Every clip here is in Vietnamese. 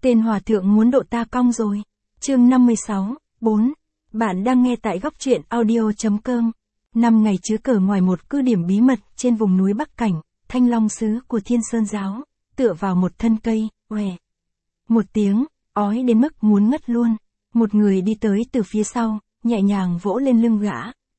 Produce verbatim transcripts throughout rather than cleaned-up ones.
Tên hòa thượng muốn độ ta cong rồi. Chương năm mươi sáu, bốn. Bạn đang nghe tại góc truyện audio.com. Năm ngày chứa cờ ngoài một cứ điểm bí mật trên vùng núi Bắc Cảnh, Thanh Long Sứ của Thiên Sơn Giáo, tựa vào một thân cây, òe. Một tiếng, ói đến mức muốn ngất luôn. Một người đi tới từ phía sau, nhẹ nhàng vỗ lên lưng gã.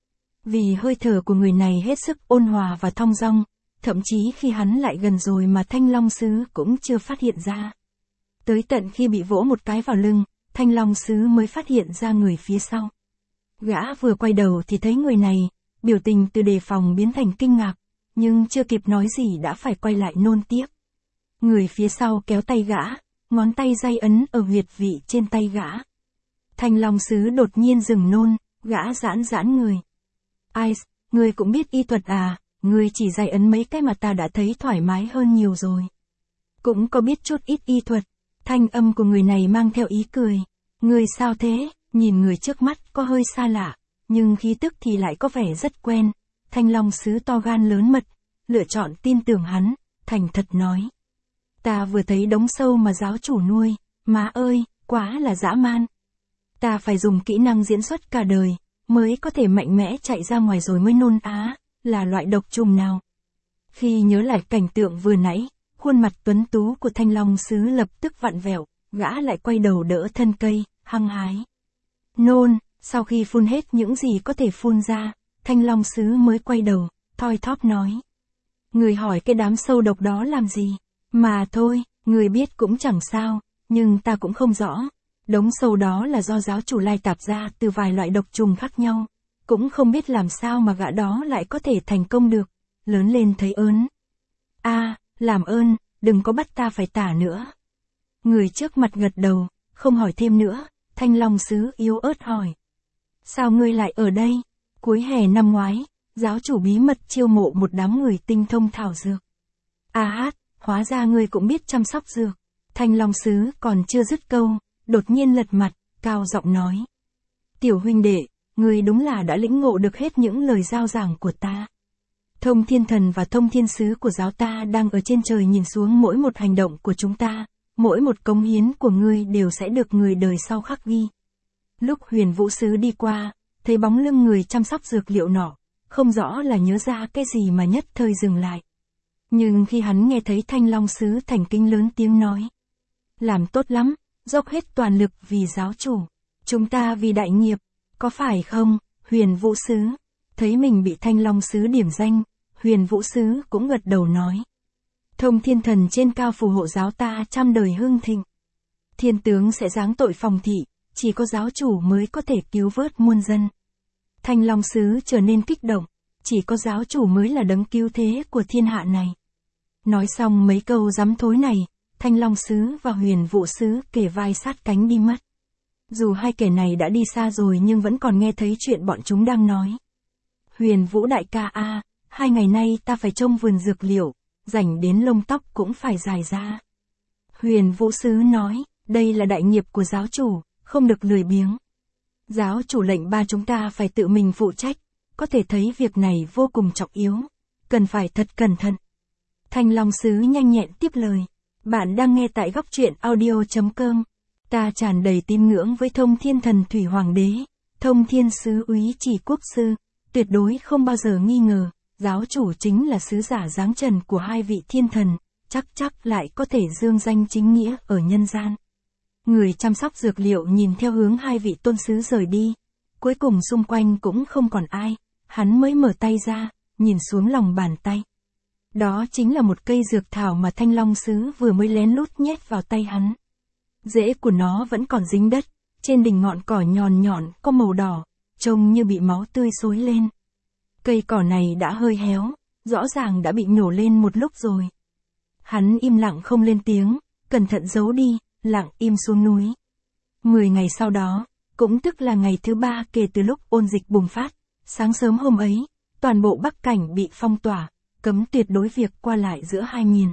Vì hơi thở của người này hết sức ôn hòa và thong dong, thậm chí khi hắn lại gần rồi mà Thanh Long Sứ cũng chưa phát hiện ra. Tới tận khi bị vỗ một cái vào lưng, Thanh Long Sứ mới phát hiện ra người phía sau. Gã vừa quay đầu thì thấy người này, biểu tình từ đề phòng biến thành kinh ngạc, nhưng chưa kịp nói gì đã phải quay lại nôn tiếc. Người phía sau kéo tay gã, ngón tay day ấn ở huyệt vị trên tay gã. Thanh Long Sứ đột nhiên dừng nôn, gã giãn giãn người. Ai, ngươi cũng biết y thuật à, ngươi chỉ day ấn mấy cái mà ta đã thấy thoải mái hơn nhiều rồi. Cũng có biết chút ít y thuật. Thanh âm của người này mang theo ý cười. Người sao thế? Nhìn người trước mắt có hơi xa lạ, nhưng khí tức thì lại có vẻ rất quen. Thanh Long Sứ to gan lớn mật, lựa chọn tin tưởng hắn, thành thật nói. Ta vừa thấy đống sâu mà giáo chủ nuôi, má ơi, quá là dã man. Ta phải dùng kỹ năng diễn xuất cả đời, mới có thể mạnh mẽ chạy ra ngoài rồi mới nôn á, là loại độc trùng nào. Khi nhớ lại cảnh tượng vừa nãy, khuôn mặt tuấn tú của Thanh Long Sứ lập tức vặn vẹo, gã lại quay đầu đỡ thân cây, hăng hái. Nôn, sau khi phun hết những gì có thể phun ra, Thanh Long Sứ mới quay đầu, thoi thóp nói. Người hỏi cái đám sâu độc đó làm gì? Mà thôi, người biết cũng chẳng sao, nhưng ta cũng không rõ. Đống sâu đó là do giáo chủ lai tạp ra từ vài loại độc trùng khác nhau. Cũng không biết làm sao mà gã đó lại có thể thành công được. Lớn lên thấy ớn. A, làm ơn, đừng có bắt ta phải tả nữa. Người trước mặt gật đầu, không hỏi thêm nữa. Thanh Long Sứ yếu ớt hỏi. Sao ngươi lại ở đây? Cuối hè năm ngoái, giáo chủ bí mật chiêu mộ một đám người tinh thông thảo dược. A hát, hóa ra ngươi cũng biết chăm sóc dược. Thanh Long Sứ còn chưa dứt câu, đột nhiên lật mặt, cao giọng nói. Tiểu huynh đệ, ngươi đúng là đã lĩnh ngộ được hết những lời giao giảng của ta. Thông Thiên Thần và Thông Thiên Sứ của giáo ta đang ở trên trời nhìn xuống mỗi một hành động của chúng ta, mỗi một cống hiến của ngươi đều sẽ được người đời sau khắc ghi. Lúc Huyền Vũ Sứ đi qua, thấy bóng lưng người chăm sóc dược liệu nọ, không rõ là nhớ ra cái gì mà nhất thời dừng lại. Nhưng khi hắn nghe thấy Thanh Long Sứ thành kính lớn tiếng nói. Làm tốt lắm, dốc hết toàn lực vì giáo chủ. Chúng ta vì đại nghiệp, có phải không, Huyền Vũ Sứ? Thấy mình bị Thanh Long Sứ điểm danh, Huyền Vũ Sứ cũng gật đầu nói. Thông Thiên Thần trên cao phù hộ giáo ta trăm đời hưng thịnh. Thiên tướng sẽ giáng tội phòng thị, chỉ có giáo chủ mới có thể cứu vớt muôn dân. Thanh Long Sứ trở nên kích động, chỉ có giáo chủ mới là đấng cứu thế của thiên hạ này. Nói xong mấy câu dám thối này, Thanh Long Sứ và Huyền Vũ Sứ kề vai sát cánh đi mất. Dù hai kẻ này đã đi xa rồi nhưng vẫn còn nghe thấy chuyện bọn chúng đang nói. Huyền Vũ đại ca a, hai ngày nay ta phải trông vườn dược liệu, rảnh đến lông tóc cũng phải dài ra. Huyền Vũ Sứ nói, đây là đại nghiệp của giáo chủ, không được lười biếng. Giáo chủ lệnh ba chúng ta phải tự mình phụ trách, có thể thấy việc này vô cùng trọng yếu, cần phải thật cẩn thận. Thanh Long Sứ nhanh nhẹn tiếp lời. Bạn đang nghe tại góc truyện audio.com. Ta tràn đầy tín ngưỡng với Thông Thiên Thần Thủy Hoàng đế, Thông Thiên Sứ Úy Chỉ Quốc sư, tuyệt đối không bao giờ nghi ngờ, giáo chủ chính là sứ giả giáng trần của hai vị thiên thần, chắc chắc lại có thể dương danh chính nghĩa ở nhân gian. Người chăm sóc dược liệu nhìn theo hướng hai vị tôn sứ rời đi, cuối cùng xung quanh cũng không còn ai, hắn mới mở tay ra, nhìn xuống lòng bàn tay. Đó chính là một cây dược thảo mà Thanh Long Sứ vừa mới lén lút nhét vào tay hắn. Rễ của nó vẫn còn dính đất, trên đỉnh ngọn cỏ nhọn nhọn có màu đỏ, trông như bị máu tươi xối lên. Cây cỏ này đã hơi héo, rõ ràng đã bị nhổ lên một lúc rồi. Hắn im lặng không lên tiếng, cẩn thận giấu đi, lặng im xuống núi. Mười ngày sau đó, cũng tức là ngày thứ ba kể từ lúc ôn dịch bùng phát, sáng sớm hôm ấy, toàn bộ Bắc Cảnh bị phong tỏa, cấm tuyệt đối việc qua lại giữa hai miền.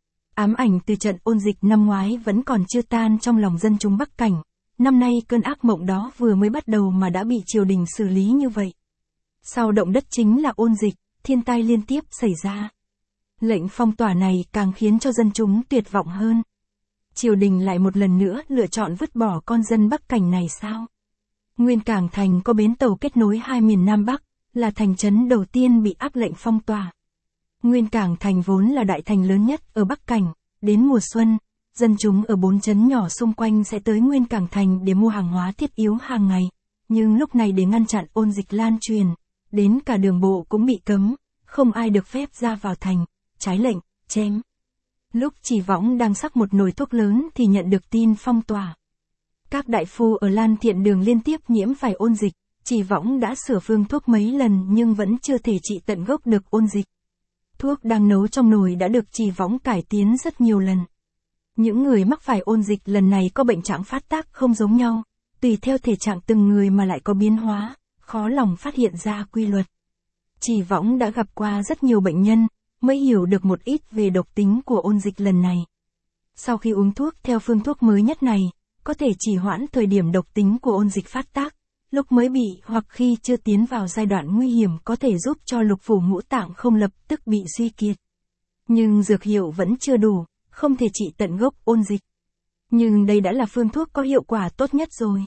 Ám ảnh từ trận ôn dịch năm ngoái vẫn còn chưa tan trong lòng dân chúng Bắc Cảnh, năm nay cơn ác mộng đó vừa mới bắt đầu mà đã bị triều đình xử lý như vậy. Sau động đất chính là ôn dịch, thiên tai liên tiếp xảy ra. Lệnh phong tỏa này càng khiến cho dân chúng tuyệt vọng hơn. triều đình lại một lần nữa lựa chọn vứt bỏ con dân Bắc Cảnh này sao? Nguyên Cảng Thành có bến tàu kết nối hai miền Nam Bắc, là thành trấn đầu tiên bị áp lệnh phong tỏa. Nguyên Cảng Thành vốn là đại thành lớn nhất ở Bắc Cảnh, đến mùa xuân, dân chúng ở bốn trấn nhỏ xung quanh sẽ tới Nguyên Cảng Thành để mua hàng hóa thiết yếu hàng ngày, nhưng lúc này để ngăn chặn ôn dịch lan truyền, đến cả đường bộ cũng bị cấm, không ai được phép ra vào thành, trái lệnh, chém. Lúc Chỉ Võng đang xắc một nồi thuốc lớn thì nhận được tin phong tỏa. Các đại phu ở Lan Thiện Đường liên tiếp nhiễm phải ôn dịch, Chỉ Võng đã sửa phương thuốc mấy lần nhưng vẫn chưa thể trị tận gốc được ôn dịch. Thuốc đang nấu trong nồi đã được Chỉ Võng cải tiến rất nhiều lần. Những người mắc phải ôn dịch lần này có bệnh trạng phát tác không giống nhau, tùy theo thể trạng từng người mà lại có biến hóa, khó lòng phát hiện ra quy luật. Chỉ Võng đã gặp qua rất nhiều bệnh nhân, mới hiểu được một ít về độc tính của ôn dịch lần này. Sau khi uống thuốc theo phương thuốc mới nhất này, có thể trì hoãn thời điểm độc tính của ôn dịch phát tác, lúc mới bị hoặc khi chưa tiến vào giai đoạn nguy hiểm có thể giúp cho lục phủ ngũ tạng không lập tức bị suy kiệt. Nhưng dược hiệu vẫn chưa đủ, không thể trị tận gốc ôn dịch. Nhưng đây đã là phương thuốc có hiệu quả tốt nhất rồi.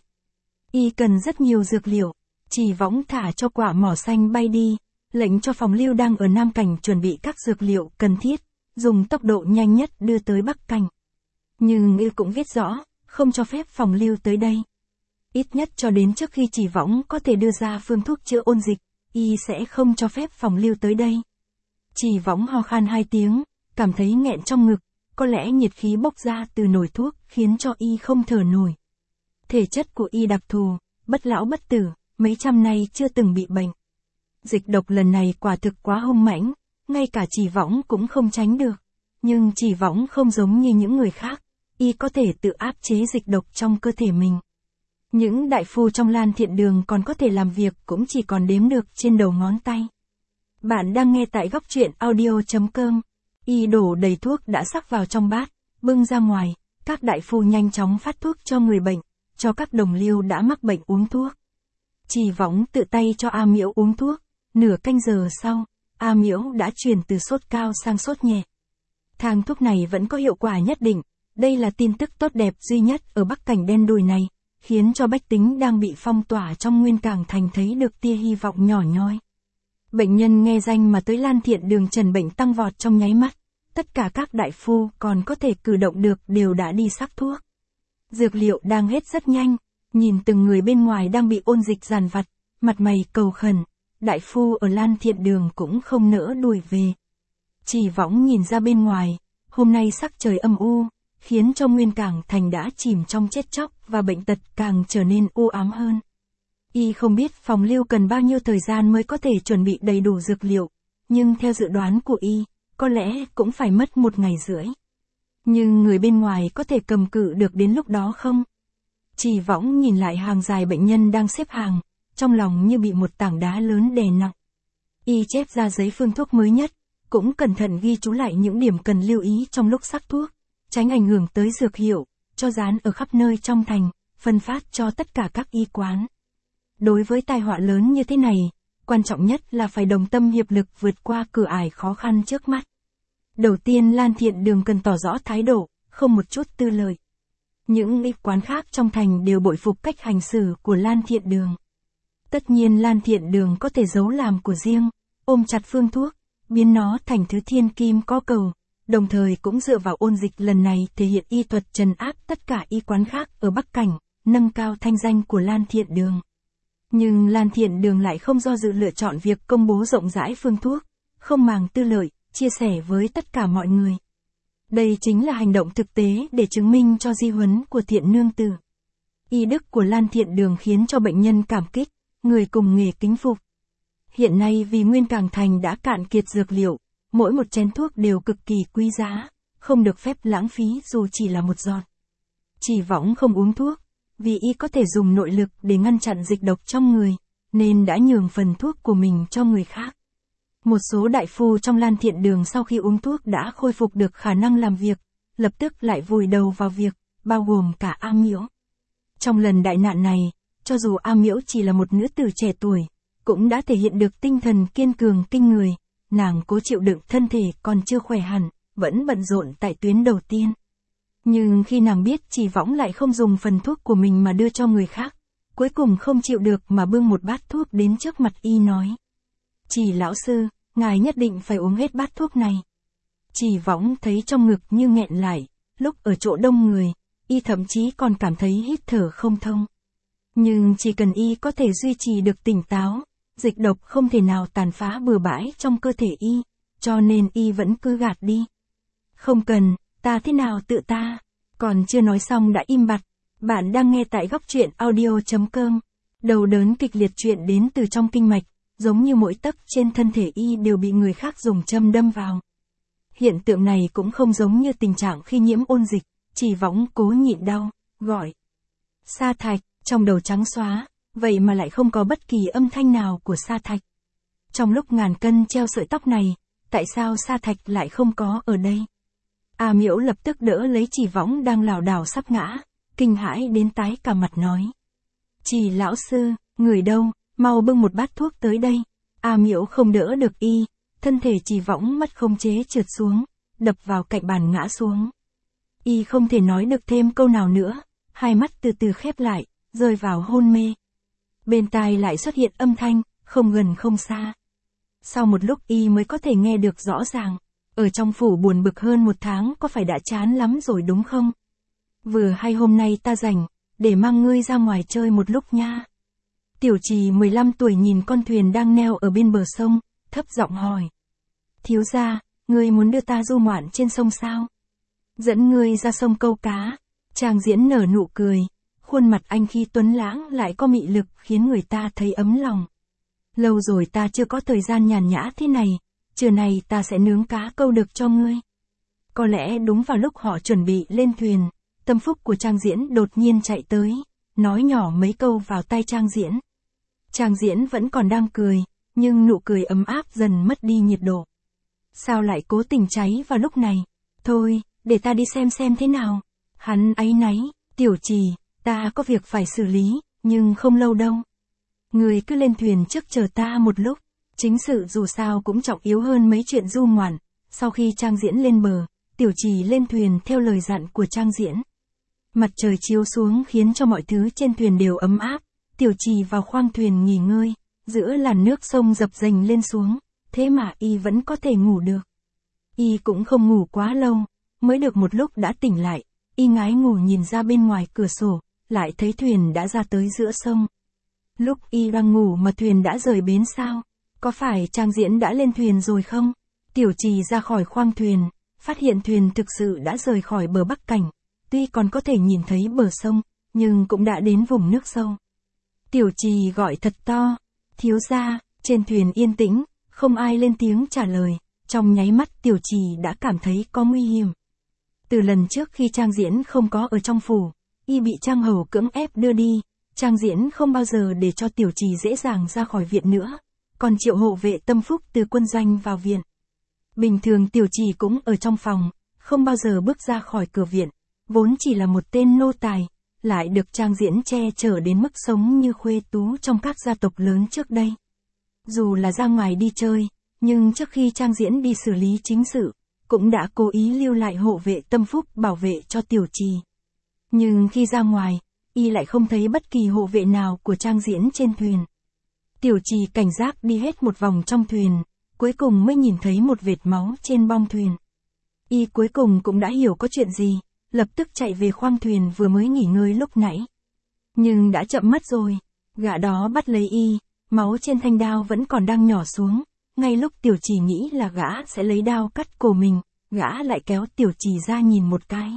Y cần rất nhiều dược liệu, Chỉ Võng thả cho quả mỏ xanh bay đi, lệnh cho phòng lưu đang ở Nam Cảnh chuẩn bị các dược liệu cần thiết, dùng tốc độ nhanh nhất đưa tới Bắc Cảnh. Nhưng Y cũng viết rõ, không cho phép phòng lưu tới đây. Ít nhất cho đến trước khi Chỉ Võng có thể đưa ra phương thuốc chữa ôn dịch, Y sẽ không cho phép phòng lưu tới đây. Chỉ Võng ho khan hai tiếng, cảm thấy nghẹn trong ngực, có lẽ nhiệt khí bốc ra từ nồi thuốc khiến cho Y không thở nổi. Thể chất của Y đặc thù, bất lão bất tử, mấy trăm nay chưa từng bị bệnh. Dịch độc lần này quả thực quá hung mãnh, ngay cả Chỉ Võng cũng không tránh được. Nhưng Chỉ Võng không giống như những người khác, Y có thể tự áp chế dịch độc trong cơ thể mình. Những đại phu trong Lan Thiện Đường còn có thể làm việc cũng chỉ còn đếm được trên đầu ngón tay. Bạn đang nghe tại góc truyện audio chấm com. Y đổ đầy thuốc đã sắc vào trong bát, bưng ra ngoài, các đại phu nhanh chóng phát thuốc cho người bệnh, cho các đồng liêu đã mắc bệnh uống thuốc. Chỉ Võng tự tay cho A Miễu uống thuốc, nửa canh giờ sau, A Miễu đã chuyển từ sốt cao sang sốt nhẹ. Thang thuốc này vẫn có hiệu quả nhất định, đây là tin tức tốt đẹp duy nhất ở Bắc Cảnh đen đủi này, khiến cho bách tính đang bị phong tỏa trong Nguyên Cảng Thành thấy được tia hy vọng nhỏ nhoi. Bệnh nhân nghe danh mà tới Lan Thiện Đường trần bệnh tăng vọt trong nháy mắt, tất cả các đại phu còn có thể cử động được đều đã đi sắc thuốc. Dược liệu đang hết rất nhanh, nhìn từng người bên ngoài đang bị ôn dịch dàn vặt, mặt mày cầu khẩn, đại phu ở Lan Thiện Đường cũng không nỡ đuổi về. Chỉ Võng nhìn ra bên ngoài, hôm nay sắc trời âm u, khiến cho Nguyên Cảng Thành đã chìm trong chết chóc và bệnh tật càng trở nên u ám hơn. Y không biết phòng lưu cần bao nhiêu thời gian mới có thể chuẩn bị đầy đủ dược liệu, nhưng theo dự đoán của Y, có lẽ cũng phải mất một ngày rưỡi. Nhưng người bên ngoài có thể cầm cự được đến lúc đó không? Chỉ Võng nhìn lại hàng dài bệnh nhân đang xếp hàng, trong lòng như bị một tảng đá lớn đè nặng. Y chép ra giấy phương thuốc mới nhất, cũng cẩn thận ghi chú lại những điểm cần lưu ý trong lúc sắc thuốc, tránh ảnh hưởng tới dược hiệu, cho dán ở khắp nơi trong thành, phân phát cho tất cả các y quán. Đối với tai họa lớn như thế này, quan trọng nhất là phải đồng tâm hiệp lực vượt qua cửa ải khó khăn trước mắt. Đầu tiên Lan Thiện Đường cần tỏ rõ thái độ, không một chút tư lợi. Những y quán khác trong thành đều bội phục cách hành xử của Lan Thiện Đường. Tất nhiên Lan Thiện Đường có thể giấu làm của riêng, ôm chặt phương thuốc, biến nó thành thứ thiên kim có cầu, đồng thời cũng dựa vào ôn dịch lần này thể hiện y thuật trấn áp tất cả y quán khác ở Bắc Cảnh, nâng cao thanh danh của Lan Thiện Đường. Nhưng Lan Thiện Đường lại không do dự lựa chọn việc công bố rộng rãi phương thuốc, không màng tư lợi, chia sẻ với tất cả mọi người. Đây chính là hành động thực tế để chứng minh cho di huấn của Thiện Nương Tử. Y đức của Lan Thiện Đường khiến cho bệnh nhân cảm kích, người cùng nghề kính phục. Hiện nay vì Nguyên Cảng Thành đã cạn kiệt dược liệu, mỗi một chén thuốc đều cực kỳ quý giá, không được phép lãng phí dù chỉ là một giọt. Chỉ Võng không uống thuốc, vì y có thể dùng nội lực để ngăn chặn dịch độc trong người, nên đã nhường phần thuốc của mình cho người khác. Một số đại phu trong Lan Thiện Đường sau khi uống thuốc đã khôi phục được khả năng làm việc, lập tức lại vùi đầu vào việc, bao gồm cả A Miễu. Trong lần đại nạn này, cho dù A Miễu chỉ là một nữ tử trẻ tuổi, cũng đã thể hiện được tinh thần kiên cường kinh người, nàng cố chịu đựng thân thể còn chưa khỏe hẳn, vẫn bận rộn tại tuyến đầu tiên. Nhưng khi nàng biết Chỉ Võng lại không dùng phần thuốc của mình mà đưa cho người khác, cuối cùng không chịu được mà bưng một bát thuốc đến trước mặt y nói. Chỉ lão sư, ngài nhất định phải uống hết bát thuốc này. Chỉ Võng thấy trong ngực như nghẹn lại, lúc ở chỗ đông người, y thậm chí còn cảm thấy hít thở không thông. Nhưng chỉ cần y có thể duy trì được tỉnh táo, dịch độc không thể nào tàn phá bừa bãi trong cơ thể y, cho nên y vẫn cứ gạt đi. Không cần, ta thế nào tự ta, còn chưa nói xong đã im bặt. Bạn đang nghe tại góc truyện audio.com. Đầu đớn kịch liệt chuyện đến từ trong kinh mạch, giống như mỗi tấc trên thân thể y đều bị người khác dùng châm đâm vào. Hiện tượng này cũng không giống như tình trạng khi nhiễm ôn dịch, Chỉ Võng cố nhịn đau, gọi. Sa Thạch, trong đầu trắng xóa, vậy mà lại không có bất kỳ âm thanh nào của Sa Thạch. Trong lúc ngàn cân treo sợi tóc này, tại sao Sa Thạch lại không có ở đây? A Miễu lập tức đỡ lấy Chỉ Võng đang lảo đảo sắp ngã, kinh hãi đến tái cả mặt nói. Chỉ lão sư, người đâu, mau bưng một bát thuốc tới đây. A Miễu không đỡ được y, thân thể Chỉ Võng mất khống chế trượt xuống, đập vào cạnh bàn ngã xuống. Y không thể nói được thêm câu nào nữa, hai mắt từ từ khép lại, rơi vào hôn mê. Bên tai lại xuất hiện âm thanh, không gần không xa. Sau một lúc y mới có thể nghe được rõ ràng. Ở trong phủ buồn bực hơn một tháng có phải đã chán lắm rồi đúng không? Vừa hay hôm nay ta rảnh, để mang ngươi ra ngoài chơi một lúc nha. Tiểu Trì mười lăm tuổi nhìn con thuyền đang neo ở bên bờ sông, thấp giọng hỏi. Thiếu gia, ngươi muốn đưa ta du ngoạn trên sông sao? Dẫn ngươi ra sông câu cá. Trang Diễn nở nụ cười, khuôn mặt anh khi tuấn lãng lại có mị lực khiến người ta thấy ấm lòng. Lâu rồi ta chưa có thời gian nhàn nhã thế này, trưa nay ta sẽ nướng cá câu được cho ngươi. Có lẽ đúng vào lúc họ chuẩn bị lên thuyền, tâm phúc của Trang Diễn đột nhiên chạy tới, nói nhỏ mấy câu vào tai Trang Diễn. Trang Diễn vẫn còn đang cười, nhưng nụ cười ấm áp dần mất đi nhiệt độ. Sao lại cố tình cháy vào lúc này? Thôi, để ta đi xem xem thế nào. Hắn áy náy, Tiểu Trì, ta có việc phải xử lý, nhưng không lâu đâu. Người cứ lên thuyền trước chờ ta một lúc. Chính sự dù sao cũng trọng yếu hơn mấy chuyện du ngoạn. Sau khi Trang Diễn lên bờ, Tiểu Trì lên thuyền theo lời dặn của Trang Diễn. Mặt trời chiếu xuống khiến cho mọi thứ trên thuyền đều ấm áp. Tiểu Trì vào khoang thuyền nghỉ ngơi, giữa làn nước sông dập dềnh lên xuống, thế mà y vẫn có thể ngủ được. Y cũng không ngủ quá lâu, mới được một lúc đã tỉnh lại, y ngái ngủ nhìn ra bên ngoài cửa sổ, lại thấy thuyền đã ra tới giữa sông. Lúc y đang ngủ mà thuyền đã rời bến sao? Có phải Trang Diễn đã lên thuyền rồi không? Tiểu Trì ra khỏi khoang thuyền, phát hiện thuyền thực sự đã rời khỏi bờ Bắc Cảnh, tuy còn có thể nhìn thấy bờ sông, nhưng cũng đã đến vùng nước sâu. Tiểu Trì gọi thật to, thiếu gia. Trên thuyền yên tĩnh, không ai lên tiếng trả lời, trong nháy mắt Tiểu Trì đã cảm thấy có nguy hiểm. Từ lần trước khi Trang Diễn không có ở trong phủ, y bị Trang Hầu cưỡng ép đưa đi, Trang Diễn không bao giờ để cho Tiểu Trì dễ dàng ra khỏi viện nữa, còn triệu hộ vệ tâm phúc từ quân doanh vào viện. Bình thường Tiểu Trì cũng ở trong phòng, không bao giờ bước ra khỏi cửa viện, vốn chỉ là một tên nô tài, lại được Trang Diễn che chở đến mức sống như khuê tú trong các gia tộc lớn trước đây. Dù là ra ngoài đi chơi, nhưng trước khi Trang Diễn đi xử lý chính sự, cũng đã cố ý lưu lại hộ vệ tâm phúc bảo vệ cho Tiểu Trì. Nhưng khi ra ngoài, y lại không thấy bất kỳ hộ vệ nào của Trang Diễn trên thuyền. Tiểu Trì cảnh giác đi hết một vòng trong thuyền, cuối cùng mới nhìn thấy một vệt máu trên bong thuyền. Y cuối cùng cũng đã hiểu có chuyện gì, lập tức chạy về khoang thuyền vừa mới nghỉ ngơi lúc nãy. Nhưng đã chậm mất rồi, gã đó bắt lấy y, máu trên thanh đao vẫn còn đang nhỏ xuống, ngay lúc Tiểu Trì nghĩ là gã sẽ lấy đao cắt cổ mình, gã lại kéo Tiểu Trì ra nhìn một cái.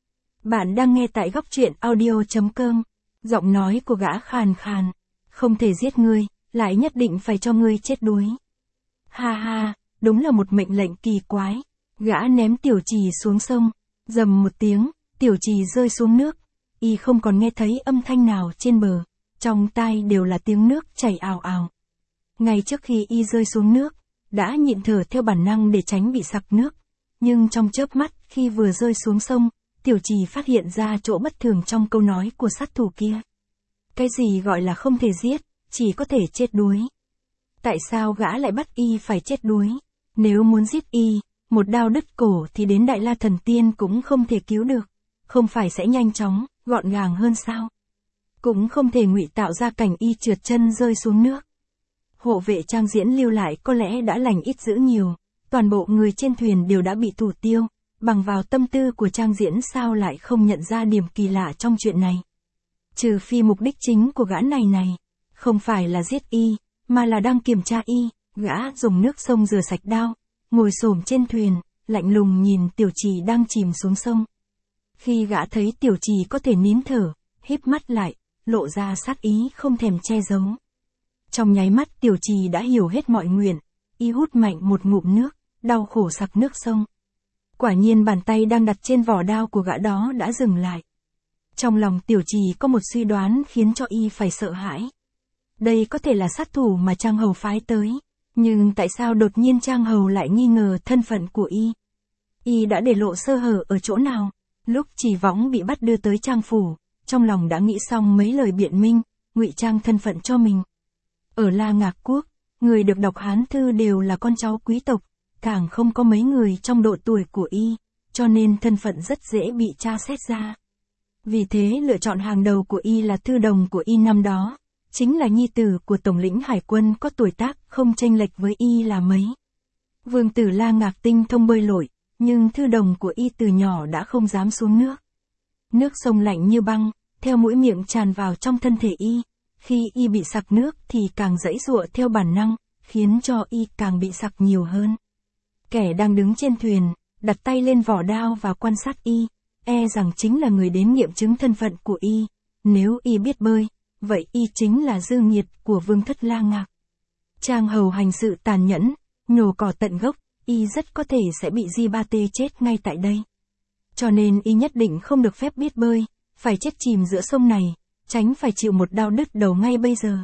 Bạn đang nghe tại góc truyện audio.com, giọng nói của gã khàn khàn, không thể giết ngươi, lại nhất định phải cho ngươi chết đuối. Ha ha, đúng là một mệnh lệnh kỳ quái. Gã ném Tiểu Trì xuống sông, rầm một tiếng, Tiểu Trì rơi xuống nước, y không còn nghe thấy âm thanh nào trên bờ, trong tai đều là tiếng nước chảy ào ào. Ngay trước khi y rơi xuống nước, đã nhịn thở theo bản năng để tránh bị sặc nước, nhưng trong chớp mắt khi vừa rơi xuống sông, Tiểu Trì phát hiện ra chỗ bất thường trong câu nói của sát thủ kia. Cái gì gọi là không thể giết, chỉ có thể chết đuối. Tại sao gã lại bắt y phải chết đuối? Nếu muốn giết y, một đao đứt cổ thì đến Đại La Thần Tiên cũng không thể cứu được. không phải sẽ nhanh chóng, gọn gàng hơn sao? Cũng không thể ngụy tạo ra cảnh y trượt chân rơi xuống nước. Hộ vệ Trang Diễn lưu lại có lẽ đã lành ít dữ nhiều, toàn bộ người trên thuyền đều đã bị thủ tiêu, bằng vào tâm tư của Trang Diễn sao lại không nhận ra điểm kỳ lạ trong chuyện này. Trừ phi mục đích chính của gã này này, không phải là giết y, mà là đang kiểm tra y, gã dùng nước sông rửa sạch đao, ngồi xổm trên thuyền, lạnh lùng nhìn Tiểu Trì đang chìm xuống sông. Khi gã thấy Tiểu Trì có thể nín thở, híp mắt lại, lộ ra sát ý không thèm che giấu. Trong nháy mắt Tiểu Trì đã hiểu hết mọi nguyện, y hút mạnh một ngụm nước, đau khổ sặc nước sông. Quả nhiên bàn tay đang đặt trên vỏ đao của gã đó đã dừng lại. Trong lòng Tiểu Trì có một suy đoán khiến cho y phải sợ hãi. Đây có thể là sát thủ mà Trang Hầu phái tới, nhưng tại sao đột nhiên Trang Hầu lại nghi ngờ thân phận của y? Y đã để lộ sơ hở ở chỗ nào? Lúc Chỉ Võng bị bắt đưa tới Trang phủ, trong lòng đã nghĩ xong mấy lời biện minh, ngụy trang thân phận cho mình. Ở La Ngạc Quốc, người được đọc Hán thư đều là con cháu quý tộc, càng không có mấy người trong độ tuổi của y, cho nên thân phận rất dễ bị tra xét ra. Vì thế lựa chọn hàng đầu của y là thư đồng của y năm đó, chính là nhi tử của tổng lĩnh hải quân có tuổi tác không chênh lệch với y là mấy. Vương tử La Ngạc tinh thông bơi lội, nhưng thư đồng của y từ nhỏ đã không dám xuống nước. Nước sông lạnh như băng, theo mũi miệng tràn vào trong thân thể y, khi y bị sặc nước thì càng giãy giụa theo bản năng, khiến cho y càng bị sặc nhiều hơn. Kẻ đang đứng trên thuyền, đặt tay lên vỏ đao và quan sát y, e rằng chính là người đến nghiệm chứng thân phận của y. Nếu y biết bơi, vậy y chính là dư nghiệt của vương thất La Ngạc. Trang Hầu hành sự tàn nhẫn, nhổ cỏ tận gốc, y rất có thể sẽ bị Di Ba Tê chết ngay tại đây. Cho nên y nhất định không được phép biết bơi, phải chết chìm giữa sông này, tránh phải chịu một đao đứt đầu ngay bây giờ.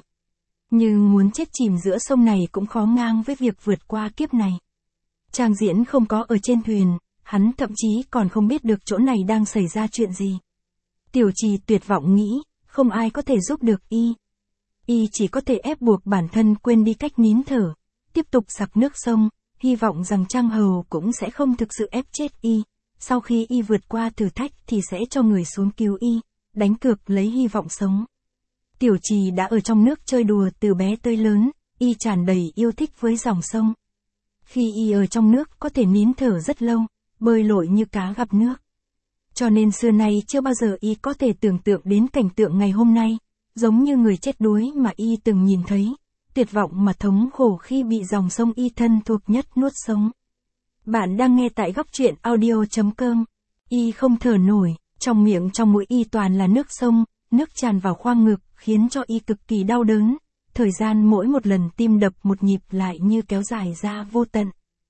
Nhưng muốn chết chìm giữa sông này cũng khó ngang với việc vượt qua kiếp này. Trang Diễn không có ở trên thuyền, hắn thậm chí còn không biết được chỗ này đang xảy ra chuyện gì. Tiểu Trì tuyệt vọng nghĩ, không ai có thể giúp được y. Y chỉ có thể ép buộc bản thân quên đi cách nín thở, tiếp tục sặc nước sông, hy vọng rằng Trang Hầu cũng sẽ không thực sự ép chết y. Sau khi y vượt qua thử thách thì sẽ cho người xuống cứu y, đánh cược lấy hy vọng sống. Tiểu Trì đã ở trong nước chơi đùa từ bé tới lớn, y tràn đầy yêu thích với dòng sông. Khi y ở trong nước có thể nín thở rất lâu, bơi lội như cá gặp nước. Cho nên xưa nay chưa bao giờ y có thể tưởng tượng đến cảnh tượng ngày hôm nay, giống như người chết đuối mà y từng nhìn thấy, tuyệt vọng mà thống khổ khi bị dòng sông y thân thuộc nhất nuốt sống. Bạn đang nghe tại góc truyện audio chấm com. Y không thở nổi, trong miệng trong mũi y toàn là nước sông, nước tràn vào khoang ngực, khiến cho y cực kỳ đau đớn. Thời gian mỗi một lần tim đập một nhịp lại như kéo dài ra vô tận.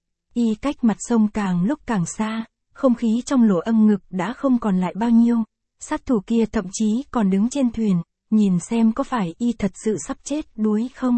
Y cách mặt sông càng lúc càng xa, không khí trong lỗ âm ngực đã không còn lại bao nhiêu. Sát thủ kia thậm chí còn đứng trên thuyền, nhìn xem có phải y thật sự sắp chết đuối không.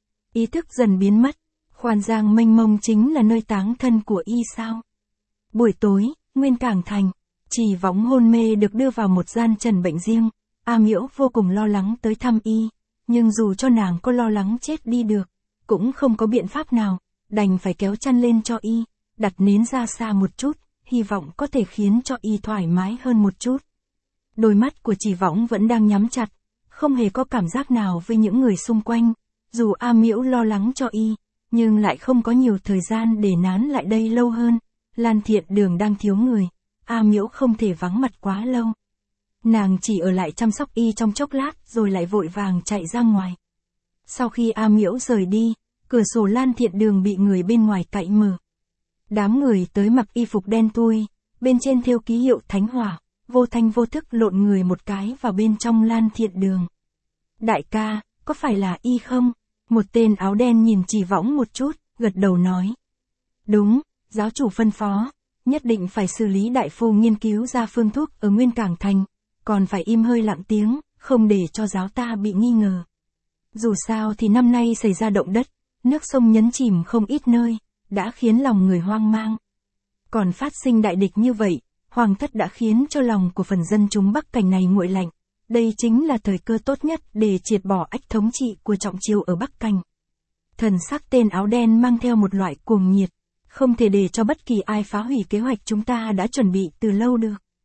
Ý thức dần biến mất, khoan giang mênh mông chính là nơi táng thân của y sao. Buổi tối, Nguyên Cảng Thành, Chỉ Võng hôn mê được đưa vào một gian trần bệnh riêng. A Miễu vô cùng lo lắng tới thăm y, nhưng dù cho nàng có lo lắng chết đi được, cũng không có biện pháp nào, đành phải kéo chăn lên cho y, đặt nến ra xa một chút, hy vọng có thể khiến cho y thoải mái hơn một chút. Đôi mắt của Chỉ Võng vẫn đang nhắm chặt, không hề có cảm giác nào với những người xung quanh, dù A Miễu lo lắng cho y, nhưng lại không có nhiều thời gian để nán lại đây lâu hơn. Lan Thiện Đường đang thiếu người, A Miễu không thể vắng mặt quá lâu. Nàng chỉ ở lại chăm sóc y trong chốc lát rồi lại vội vàng chạy ra ngoài. Sau khi A Miễu rời đi, cửa sổ Lan Thiện Đường bị người bên ngoài cạy mở. Đám người tới mặc y phục đen thui, bên trên thêu ký hiệu Thánh Hỏa, vô thanh vô thức lộn người một cái vào bên trong Lan Thiện Đường. Đại ca, có phải là y không? Một tên áo đen nhìn Chỉ Võng một chút, gật đầu nói. Đúng, giáo chủ phân phó, nhất định phải xử lý đại phu nghiên cứu ra phương thuốc ở Nguyên Cảng Thành, còn phải im hơi lặng tiếng, không để cho giáo ta bị nghi ngờ. Dù sao thì năm nay xảy ra động đất, nước sông nhấn chìm không ít nơi, đã khiến lòng người hoang mang. Còn phát sinh đại địch như vậy, hoàng thất đã khiến cho lòng của phần dân chúng Bắc Cảnh này nguội lạnh. Đây chính là thời cơ tốt nhất để triệt bỏ ách thống trị của trọng triều ở Bắc Cảnh. Thần sắc tên áo đen mang theo một loại cuồng nhiệt, không thể để cho bất kỳ ai phá hủy kế hoạch chúng ta đã chuẩn bị từ lâu được.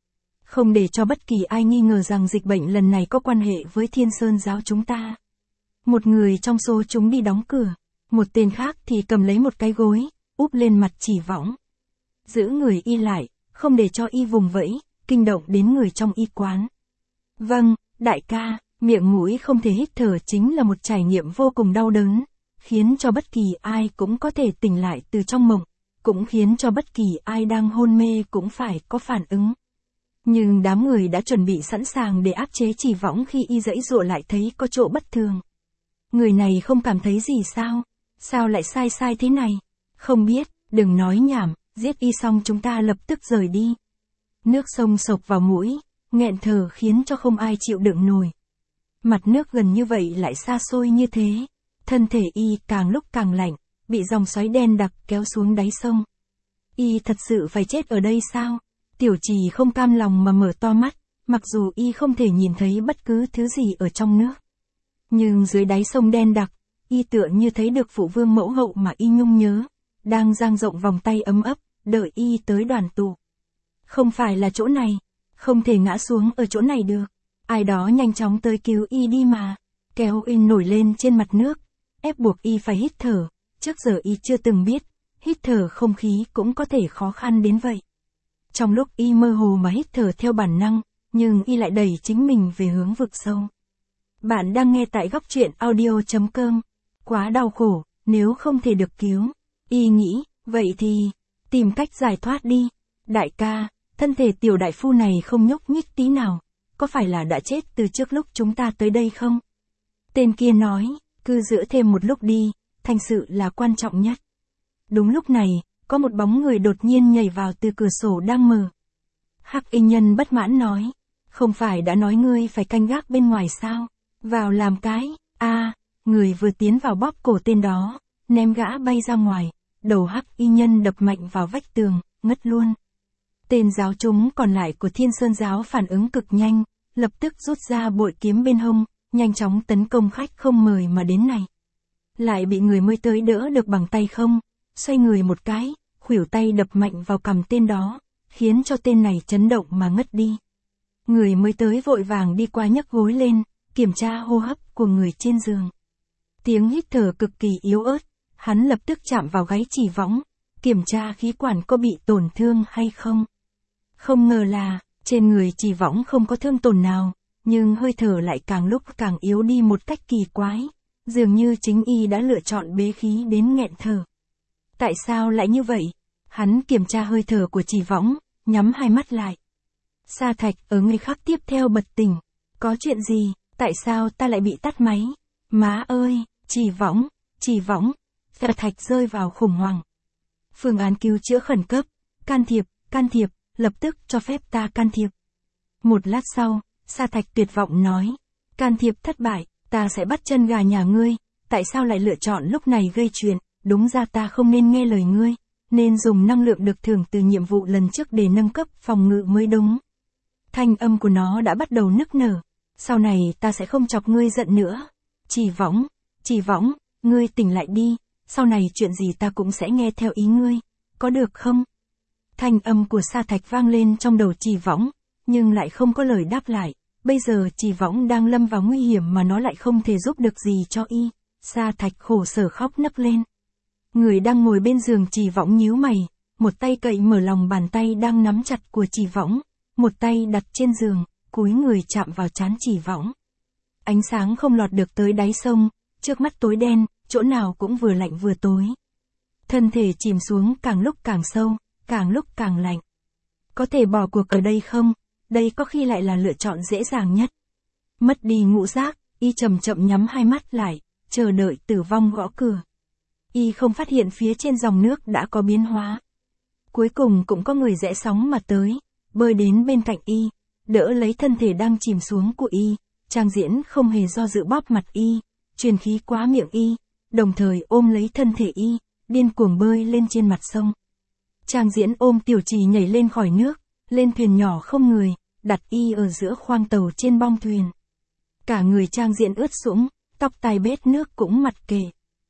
Không để cho bất kỳ ai nghi ngờ rằng dịch bệnh lần này có quan hệ với Thiên Sơn giáo chúng ta. Một người trong số chúng đi đóng cửa, một tên khác thì cầm lấy một cái gối, úp lên mặt Chỉ Võng. Giữ người y lại, không để cho y vùng vẫy, kinh động đến người trong y quán. Vâng, đại ca, miệng mũi không thể hít thở chính là một trải nghiệm vô cùng đau đớn, khiến cho bất kỳ ai cũng có thể tỉnh lại từ trong mộng, cũng khiến cho bất kỳ ai đang hôn mê cũng phải có phản ứng. Nhưng đám người đã chuẩn bị sẵn sàng để áp chế Chỉ Võng khi y giãy giụa lại thấy có chỗ bất thường. Người này không cảm thấy gì sao? Sao lại sai sai thế này? Không biết, đừng nói nhảm, giết y xong chúng ta lập tức rời đi. Nước sông sộc vào mũi, nghẹn thở khiến cho không ai chịu đựng nổi. Mặt nước gần như vậy lại xa xôi như thế. Thân thể y càng lúc càng lạnh, bị dòng xoáy đen đặc kéo xuống đáy sông. Y thật sự phải chết ở đây sao? Tiểu Trì không cam lòng mà mở to mắt, mặc dù y không thể nhìn thấy bất cứ thứ gì ở trong nước. Nhưng dưới đáy sông đen đặc, y tựa như thấy được phụ vương mẫu hậu mà y nhung nhớ, đang dang rộng vòng tay ấm ấp, đợi y tới đoàn tụ. Không phải là chỗ này, không thể ngã xuống ở chỗ này được. Ai đó nhanh chóng tới cứu y đi mà, kéo y nổi lên trên mặt nước, ép buộc y phải hít thở, trước giờ y chưa từng biết, hít thở không khí cũng có thể khó khăn đến vậy. Trong lúc y mơ hồ mà hít thở theo bản năng, nhưng y lại đẩy chính mình về hướng vực sâu. Bạn đang nghe tại góc truyện audio chấm com. Quá đau khổ, nếu không thể được cứu. Y nghĩ, vậy thì, tìm cách giải thoát đi. Đại ca, thân thể tiểu đại phu này không nhúc nhích tí nào. Có phải là đã chết từ trước lúc chúng ta tới đây không? Tên kia nói, cứ giữ thêm một lúc đi, thành sự là quan trọng nhất. Đúng lúc này, có một bóng người đột nhiên nhảy vào từ cửa sổ đang mở. Hắc Y Nhân bất mãn nói, không phải đã nói ngươi phải canh gác bên ngoài sao? Vào làm cái, a à, người vừa tiến vào bóp cổ tên đó, ném gã bay ra ngoài, đầu Hắc Y Nhân đập mạnh vào vách tường, ngất luôn. Tên giáo chúng còn lại của Thiên Sơn giáo phản ứng cực nhanh, lập tức rút ra bội kiếm bên hông, nhanh chóng tấn công khách không mời mà đến này. Lại bị người mới tới đỡ được bằng tay không, xoay người một cái, khuỷu tay đập mạnh vào cằm tên đó, khiến cho tên này chấn động mà ngất đi. Người mới tới vội vàng đi qua nhấc gối lên, kiểm tra hô hấp của người trên giường. Tiếng hít thở cực kỳ yếu ớt, hắn lập tức chạm vào gáy Chỉ Võng, kiểm tra khí quản có bị tổn thương hay không. Không ngờ là, trên người Chỉ Võng không có thương tổn nào, nhưng hơi thở lại càng lúc càng yếu đi một cách kỳ quái, dường như chính y đã lựa chọn bế khí đến nghẹn thở. Tại sao lại như vậy? Hắn kiểm tra hơi thở của Chỉ Võng, nhắm hai mắt lại. Sa Thạch ở người khác tiếp theo bật tỉnh. Có chuyện gì? Tại sao ta lại bị tắt máy? Má ơi, Chỉ Võng, Chỉ Võng. Sa Thạch rơi vào khủng hoảng. Phương án cứu chữa khẩn cấp. Can thiệp, can thiệp, lập tức cho phép ta can thiệp. Một lát sau, Sa Thạch tuyệt vọng nói. Can thiệp thất bại, ta sẽ bắt chân gà nhà ngươi. Tại sao lại lựa chọn lúc này gây chuyện? Đúng ra ta không nên nghe lời ngươi, nên dùng năng lượng được thưởng từ nhiệm vụ lần trước để nâng cấp phòng ngự mới đúng. Thanh âm của nó đã bắt đầu nức nở. Sau này ta sẽ không chọc ngươi giận nữa. Chỉ Võng, Chỉ Võng, ngươi tỉnh lại đi, sau này chuyện gì ta cũng sẽ nghe theo ý ngươi, có được không? Thanh âm của Sa Thạch vang lên trong đầu Chỉ Võng, nhưng lại không có lời đáp lại. Bây giờ Chỉ Võng đang lâm vào nguy hiểm mà nó lại không thể giúp được gì cho y. Sa Thạch khổ sở khóc nấc lên. Người đang ngồi bên giường Chỉ Võng nhíu mày, một tay cậy mở lòng bàn tay đang nắm chặt của Chỉ Võng, một tay đặt trên giường, cúi người chạm vào trán Chỉ Võng. Ánh sáng không lọt được tới đáy sông, trước mắt tối đen, chỗ nào cũng vừa lạnh vừa tối. Thân thể chìm xuống càng lúc càng sâu, càng lúc càng lạnh. Có thể bỏ cuộc ở đây không? Đây có khi lại là lựa chọn dễ dàng nhất. Mất đi ngũ giác, y chậm chậm nhắm hai mắt lại, chờ đợi tử vong gõ cửa. Y không phát hiện phía trên dòng nước đã có biến hóa. Cuối cùng cũng có người rẽ sóng mà tới, bơi đến bên cạnh y, đỡ lấy thân thể đang chìm xuống của y. Trang Diễn không hề do dự bóp mặt y, truyền khí quá miệng y, đồng thời ôm lấy thân thể y, điên cuồng bơi lên trên mặt sông. Trang Diễn ôm Tiểu Trì nhảy lên khỏi nước, lên thuyền nhỏ không người, đặt y ở giữa khoang tàu trên bong thuyền. Cả người Trang Diễn ướt sũng, tóc tai bết nước cũng mặc kệ.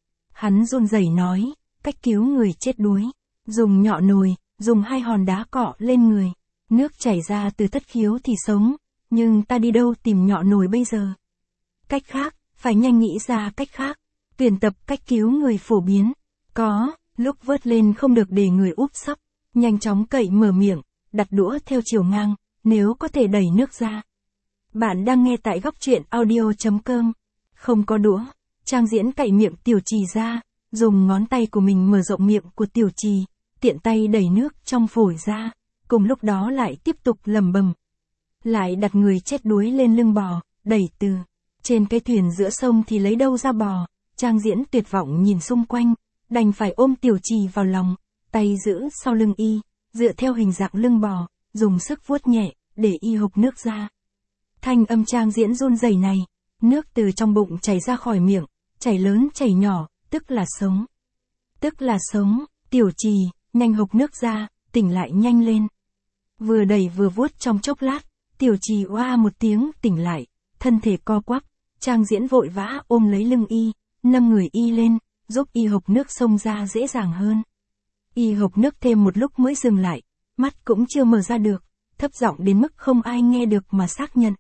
Hắn run rẩy nói, cách cứu người chết đuối, dùng nhọ nồi, dùng hai hòn đá cọ lên người. Nước chảy ra từ thất khiếu thì sống, nhưng ta đi đâu tìm nhọ nồi bây giờ? Cách khác, phải nhanh nghĩ ra cách khác. Tuyển tập cách cứu người phổ biến. Có, lúc vớt lên không được để người úp sấp. Nhanh chóng cậy mở miệng, đặt đũa theo chiều ngang, nếu có thể đẩy nước ra. Bạn đang nghe tại góc truyện audio.com. Không có đũa, Trang Diễn cậy miệng Tiểu Trì ra, dùng ngón tay của mình mở rộng miệng của Tiểu Trì, tiện tay đẩy nước trong phổi ra, cùng lúc đó lại tiếp tục lẩm bẩm. Lại đặt người chết đuối lên lưng bò, đẩy từ trên cái thuyền giữa sông thì lấy đâu ra bò. Trang Diễn tuyệt vọng nhìn xung quanh, đành phải ôm Tiểu Trì vào lòng, tay giữ sau lưng y, dựa theo hình dạng lưng bò, dùng sức vuốt nhẹ, để y hộc nước ra. Thanh âm Trang Diễn run rẩy này, nước từ trong bụng chảy ra khỏi miệng, chảy lớn chảy nhỏ, tức là sống. Tức là sống, Tiểu Trì, nhanh hộc nước ra, tỉnh lại nhanh lên. Vừa đẩy vừa vuốt trong chốc lát, Tiểu Trì oa một tiếng tỉnh lại, thân thể co quắp, Trang Diễn vội vã ôm lấy lưng y, nâng người y lên, giúp y hộc nước xông ra dễ dàng hơn. Y hộc nước thêm một lúc mới dừng lại, mắt cũng chưa mở ra được, thấp giọng đến mức không ai nghe được mà xác nhận.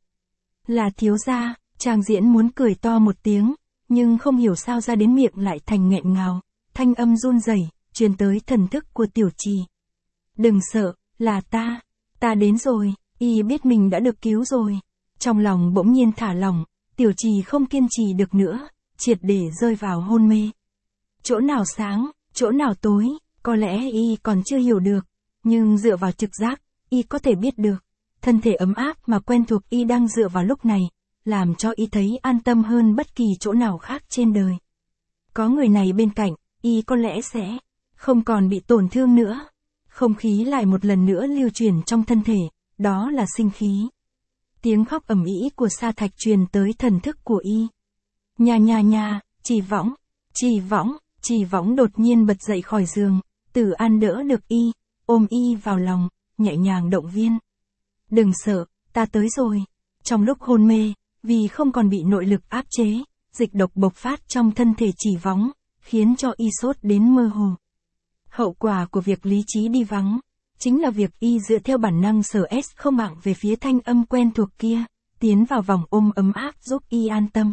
Là thiếu gia. Trang Diễn muốn cười to một tiếng, nhưng không hiểu sao ra đến miệng lại thành nghẹn ngào, thanh âm run rẩy, truyền tới thần thức của Tiểu Trì. Đừng sợ, là ta, ta đến rồi, y biết mình đã được cứu rồi. Trong lòng bỗng nhiên thả lỏng, Tiểu Trì không kiên trì được nữa, triệt để rơi vào hôn mê. Chỗ nào sáng, chỗ nào tối, có lẽ y còn chưa hiểu được, nhưng dựa vào trực giác, y có thể biết được. Thân thể ấm áp mà quen thuộc y đang dựa vào lúc này, làm cho y thấy an tâm hơn bất kỳ chỗ nào khác trên đời. Có người này bên cạnh, y có lẽ sẽ không còn bị tổn thương nữa. Không khí lại một lần nữa lưu truyền trong thân thể, đó là sinh khí. Tiếng khóc ầm ĩ của Sa Thạch truyền tới thần thức của y. Nha nha nha, Trì Võng, Trì Võng, Trì Võng đột nhiên bật dậy khỏi giường, Tử An đỡ được y, ôm y vào lòng, nhẹ nhàng động viên. Đừng sợ, ta tới rồi. Trong lúc hôn mê, vì không còn bị nội lực áp chế, dịch độc bộc phát trong thân thể Trì Võng, khiến cho y sốt đến mơ hồ. Hậu quả của việc lý trí đi vắng, chính là việc y dựa theo bản năng sở S không mạng về phía thanh âm quen thuộc kia, tiến vào vòng ôm ấm áp giúp y an tâm.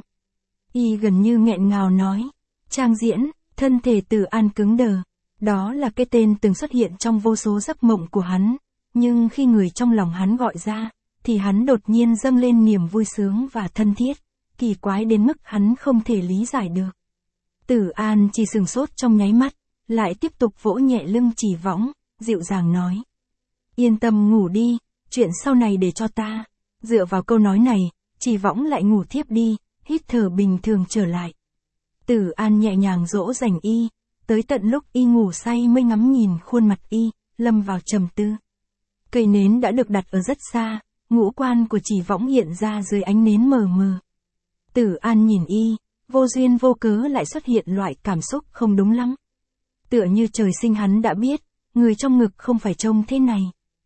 Y gần như nghẹn ngào nói, Trang Diễn, thân thể Tử An cứng đờ, đó là cái tên từng xuất hiện trong vô số giấc mộng của hắn, nhưng khi người trong lòng hắn gọi ra, thì hắn đột nhiên dâng lên niềm vui sướng và thân thiết, kỳ quái đến mức hắn không thể lý giải được. Tử An chỉ sừng sốt trong nháy mắt, lại tiếp tục vỗ nhẹ lưng Trì Võng, dịu dàng nói. Yên tâm ngủ đi, chuyện sau này để cho ta. Dựa vào câu nói này, Trì Võng lại ngủ thiếp đi, hít thở bình thường trở lại. Tử An nhẹ nhàng dỗ dành y, tới tận lúc y ngủ say mới ngắm nhìn khuôn mặt y, lâm vào trầm tư. Cây nến đã được đặt ở rất xa, ngũ quan của Trì Võng hiện ra dưới ánh nến mờ mờ. Tử An nhìn y, vô duyên vô cớ lại xuất hiện loại cảm xúc không đúng lắm. Tựa như trời sinh hắn đã biết, người trong ngực không phải trông thế này.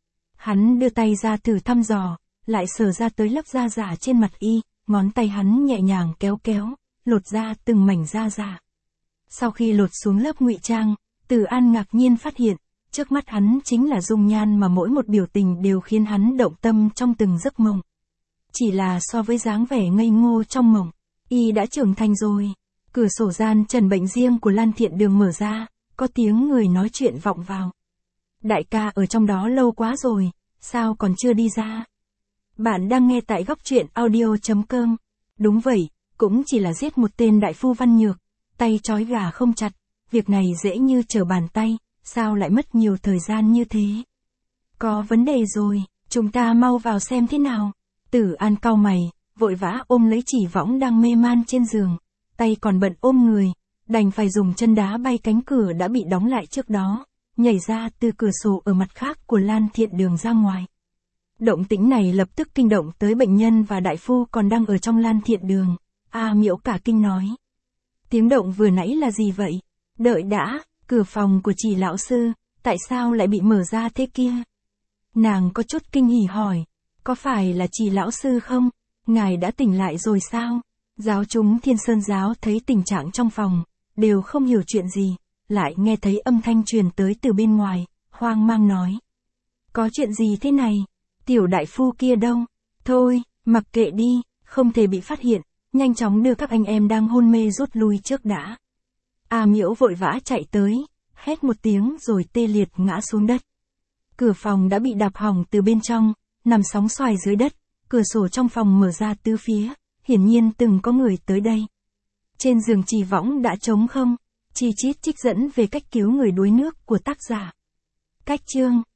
Hắn đưa tay ra thử thăm dò, lại sờ ra tới lớp da giả trên mặt y, ngón tay hắn nhẹ nhàng kéo kéo, lột ra từng mảnh da giả. Sau khi lột xuống lớp ngụy trang, Tử An ngạc nhiên phát hiện, trước mắt hắn chính là dung nhan mà mỗi một biểu tình đều khiến hắn động tâm trong từng giấc mộng. Chỉ là so với dáng vẻ ngây ngô trong mộng, y đã trưởng thành rồi. Cửa sổ gian trần bệnh riêng của Lan Thiện Đường mở ra, có tiếng người nói chuyện vọng vào. Đại ca ở trong đó lâu quá rồi, sao còn chưa đi ra? Bạn đang nghe tại góc truyện audio.com. Đúng vậy, cũng chỉ là giết một tên đại phu văn nhược, tay trói gà không chặt, việc này dễ như trở bàn tay, sao lại mất nhiều thời gian như thế? Có vấn đề rồi, chúng ta mau vào xem thế nào. Tử An cau mày, vội vã ôm lấy Trì Võng đang mê man trên giường, tay còn bận ôm người, đành phải dùng chân đá bay cánh cửa đã bị đóng lại trước đó, nhảy ra từ cửa sổ ở mặt khác của Lan Thiện Đường ra ngoài. Động tĩnh này lập tức kinh động tới bệnh nhân và đại phu còn đang ở trong Lan Thiện Đường. A Miễu cả kinh nói. Tiếng động vừa nãy là gì vậy? Đợi đã, cửa phòng của Trì lão sư, tại sao lại bị mở ra thế kia? Nàng có chút kinh hỉ hỏi, có phải là Trì lão sư không? Ngài đã tỉnh lại rồi sao? Giáo chúng Thiên Sơn giáo thấy tình trạng trong phòng, đều không hiểu chuyện gì, lại nghe thấy âm thanh truyền tới từ bên ngoài, hoang mang nói. Có chuyện gì thế này? Tiểu đại phu kia đâu? Thôi, mặc kệ đi, không thể bị phát hiện, nhanh chóng đưa các anh em đang hôn mê rút lui trước đã. A Miễu vội vã chạy tới, hét một tiếng rồi tê liệt ngã xuống đất. Cửa phòng đã bị đạp hỏng từ bên trong, nằm sóng xoài dưới đất, cửa sổ trong phòng mở ra tứ phía, hiển nhiên từng có người tới đây. Trên giường trì võng đã trống không, chi chít trích dẫn về cách cứu người đuối nước của tác giả. Cách chương